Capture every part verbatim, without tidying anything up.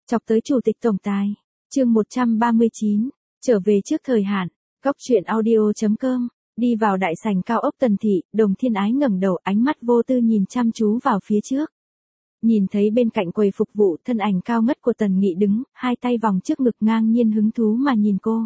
Chọc tới chủ tịch tổng tài. Chương một trăm ba mươi chín, trở về trước thời hạn. Góc truyện audio chấm com. Đi vào đại sảnh cao ốc Tần thị, Đồng Thiên Ái ngẩng đầu, ánh mắt vô tư nhìn chăm chú vào phía trước. Nhìn thấy bên cạnh quầy phục vụ thân ảnh cao ngất của Tần Nghị đứng, hai tay vòng trước ngực ngang nhiên hứng thú mà nhìn cô.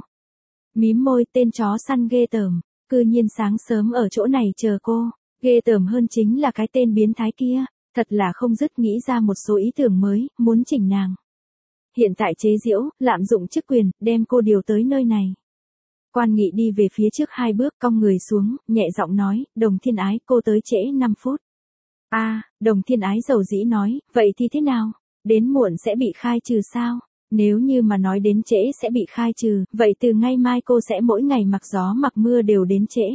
Mím môi, tên chó săn ghê tởm, cư nhiên sáng sớm ở chỗ này chờ cô. Ghê tởm hơn chính là cái tên biến thái kia, thật là không dứt nghĩ ra một số ý tưởng mới, muốn chỉnh nàng. Hiện tại chế giễu, lạm dụng chức quyền, đem cô điều tới nơi này. Quan Nghị đi về phía trước hai bước, cong người xuống, nhẹ giọng nói, Đồng Thiên Ái, cô tới trễ năm phút. A, à, Đồng Thiên Ái dầu dĩ nói, vậy thì thế nào? Đến muộn sẽ bị khai trừ sao? Nếu như mà nói đến trễ sẽ bị khai trừ, vậy từ ngay mai cô sẽ mỗi ngày mặc gió mặc mưa đều đến trễ.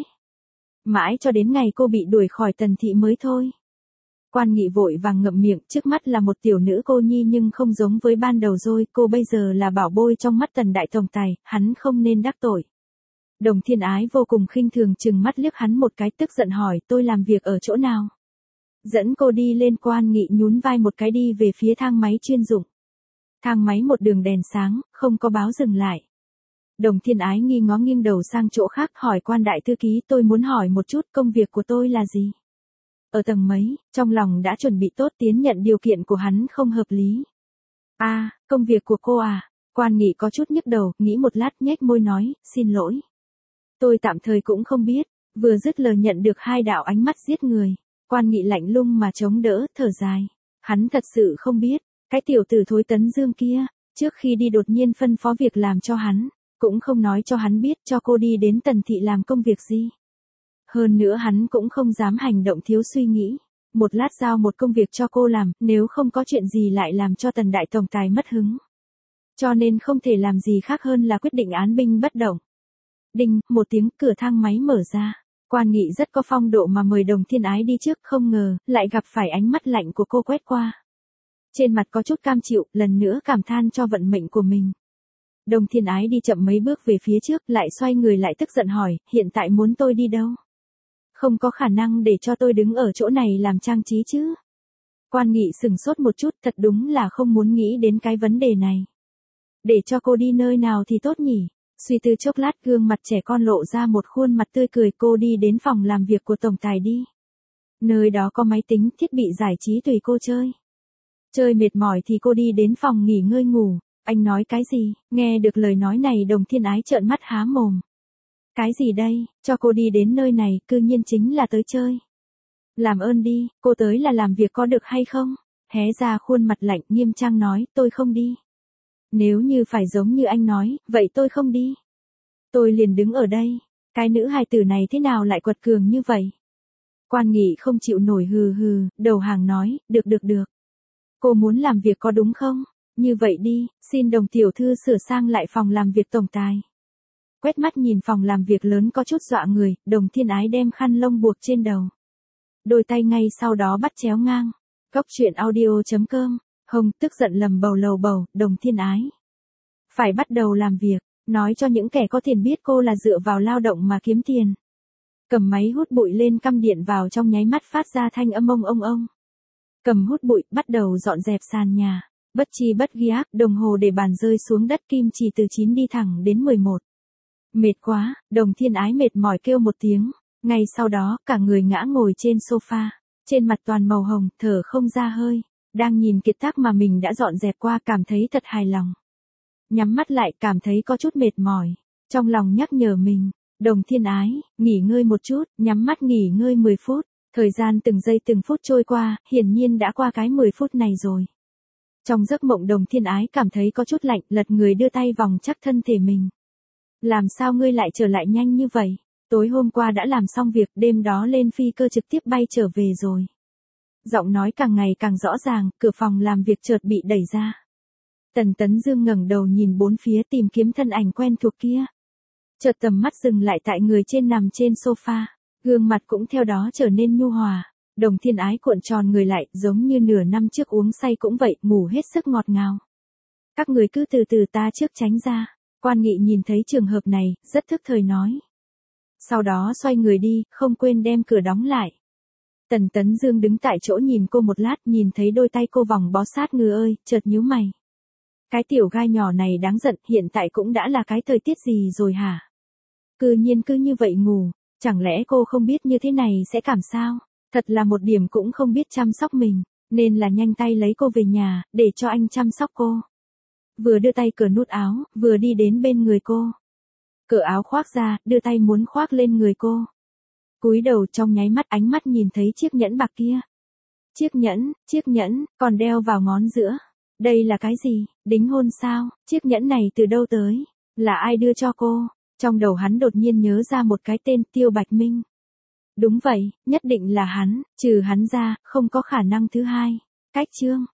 Mãi cho đến ngày cô bị đuổi khỏi Tần thị mới thôi. Quan Nghị vội vàng ngậm miệng, trước mắt là một tiểu nữ cô nhi nhưng không giống với ban đầu rồi, cô bây giờ là bảo bôi trong mắt Tần đại tổng tài, hắn không nên đắc tội. Đồng Thiên Ái vô cùng khinh thường chừng mắt liếc hắn một cái, tức giận hỏi, tôi làm việc ở chỗ nào? Dẫn cô đi lên. Quan Nghị nhún vai một cái đi về phía thang máy chuyên dụng. Thang máy một đường đèn sáng, không có báo dừng lại. Đồng Thiên Ái nghi ngó nghiêng đầu sang chỗ khác, hỏi quan đại thư ký, tôi muốn hỏi một chút công việc của tôi là gì? Ở tầng mấy? Trong lòng đã chuẩn bị tốt tiến nhận điều kiện của hắn không hợp lý. A, à, công việc của cô à? Quan Nghị có chút nhức đầu, nghĩ một lát nhếch môi nói, xin lỗi. Tôi tạm thời cũng không biết. Vừa dứt lời nhận được hai đạo ánh mắt giết người. Quan Nghị lạnh lùng mà chống đỡ, thở dài. Hắn thật sự không biết, cái tiểu tử thối Tấn Dương kia, trước khi đi đột nhiên phân phó việc làm cho hắn, cũng không nói cho hắn biết cho cô đi đến Tần thị làm công việc gì. Hơn nữa hắn cũng không dám hành động thiếu suy nghĩ. Một lát giao một công việc cho cô làm, nếu không có chuyện gì lại làm cho Tần đại tổng tài mất hứng. Cho nên không thể làm gì khác hơn là quyết định án binh bất động. Đinh, một tiếng, cửa thang máy mở ra. Quan Nghị rất có phong độ mà mời Đồng Thiên Ái đi trước, không ngờ, lại gặp phải ánh mắt lạnh của cô quét qua. Trên mặt có chút cam chịu, lần nữa cảm than cho vận mệnh của mình. Đồng Thiên Ái đi chậm mấy bước về phía trước, lại xoay người lại tức giận hỏi, hiện tại muốn tôi đi đâu? Không có khả năng để cho tôi đứng ở chỗ này làm trang trí chứ. Quan Nghị sừng sốt một chút, thật đúng là không muốn nghĩ đến cái vấn đề này. Để cho cô đi nơi nào thì tốt nhỉ? Suy tư chốc lát, gương mặt trẻ con lộ ra một khuôn mặt tươi cười, cô đi đến phòng làm việc của tổng tài đi. Nơi đó có máy tính, thiết bị giải trí tùy cô chơi. Chơi mệt mỏi thì cô đi đến phòng nghỉ ngơi ngủ. Anh nói cái gì? Nghe được lời nói này Đồng Thiên Ái trợn mắt há mồm. Cái gì đây? Cho cô đi đến nơi này, cư nhiên chính là tới chơi. Làm ơn đi, cô tới là làm việc có được hay không? Hé ra khuôn mặt lạnh nghiêm trang nói, tôi không đi. Nếu như phải giống như anh nói, vậy tôi không đi. Tôi liền đứng ở đây. Cái nữ hài tử này thế nào lại quật cường như vậy? Quan Nghị không chịu nổi, hừ hừ, đầu hàng nói, được được được. Cô muốn làm việc có đúng không? Như vậy đi, xin Đồng tiểu thư sửa sang lại phòng làm việc tổng tài. Quét mắt nhìn phòng làm việc lớn có chút dọa người, Đồng Thiên Ái đem khăn lông buộc trên đầu. Đôi tay ngay sau đó bắt chéo ngang. Góc truyện audio chấm com. Hồng tức giận lầm bầu lầu bầu, Đồng Thiên Ái. Phải bắt đầu làm việc, nói cho những kẻ có tiền biết cô là dựa vào lao động mà kiếm tiền. Cầm máy hút bụi lên, cắm điện vào trong nháy mắt phát ra thanh âm ông ông ông. Cầm hút bụi, bắt đầu dọn dẹp sàn nhà. Bất chi bất giác, đồng hồ để bàn rơi xuống đất, kim chỉ từ chín đi thẳng đến mười một. Mệt quá, Đồng Thiên Ái mệt mỏi kêu một tiếng. Ngay sau đó, cả người ngã ngồi trên sofa. Trên mặt toàn màu hồng, thở không ra hơi. Đang nhìn kiệt tác mà mình đã dọn dẹp qua, cảm thấy thật hài lòng. Nhắm mắt lại, cảm thấy có chút mệt mỏi. Trong lòng nhắc nhở mình, Đồng Thiên Ái, nghỉ ngơi một chút, nhắm mắt nghỉ ngơi mười phút. Thời gian từng giây từng phút trôi qua, hiển nhiên đã qua cái mười phút này rồi. Trong giấc mộng Đồng Thiên Ái cảm thấy có chút lạnh, lật người đưa tay vòng chắc thân thể mình. Làm sao ngươi lại trở lại nhanh như vậy? Tối hôm qua đã làm xong việc, đêm đó lên phi cơ trực tiếp bay trở về rồi. Giọng nói càng ngày càng rõ ràng, cửa phòng làm việc chợt bị đẩy ra. Tần Tấn Dương ngẩng đầu nhìn bốn phía tìm kiếm thân ảnh quen thuộc kia. Chợt tầm mắt dừng lại tại người trên nằm trên sofa, gương mặt cũng theo đó trở nên nhu hòa. Đồng Thiên Ái cuộn tròn người lại, giống như nửa năm trước uống say cũng vậy, ngủ hết sức ngọt ngào. Các người cứ từ từ, ta trước tránh ra. Quan Nghị nhìn thấy trường hợp này, rất thức thời nói. Sau đó xoay người đi, không quên đem cửa đóng lại. Tần Tấn Dương đứng tại chỗ nhìn cô một lát, nhìn thấy đôi tay cô vòng bó sát người ơi, chợt nhíu mày. Cái tiểu gai nhỏ này đáng giận, hiện tại cũng đã là cái thời tiết gì rồi hả? Cư nhiên cứ như vậy ngủ, chẳng lẽ cô không biết như thế này sẽ cảm sao? Thật là một điểm cũng không biết chăm sóc mình, nên là nhanh tay lấy cô về nhà, để cho anh chăm sóc cô. Vừa đưa tay cởi nút áo, vừa đi đến bên người cô. Cởi áo khoác ra, đưa tay muốn khoác lên người cô. Cúi đầu trong nháy mắt ánh mắt nhìn thấy chiếc nhẫn bạc kia. Chiếc nhẫn, chiếc nhẫn, còn đeo vào ngón giữa. Đây là cái gì, đính hôn sao? Chiếc nhẫn này từ đâu tới? Là ai đưa cho cô? Trong đầu hắn đột nhiên nhớ ra một cái tên, Tiêu Bạch Minh. Đúng vậy, nhất định là hắn, trừ hắn ra, không có khả năng thứ hai. Cách chương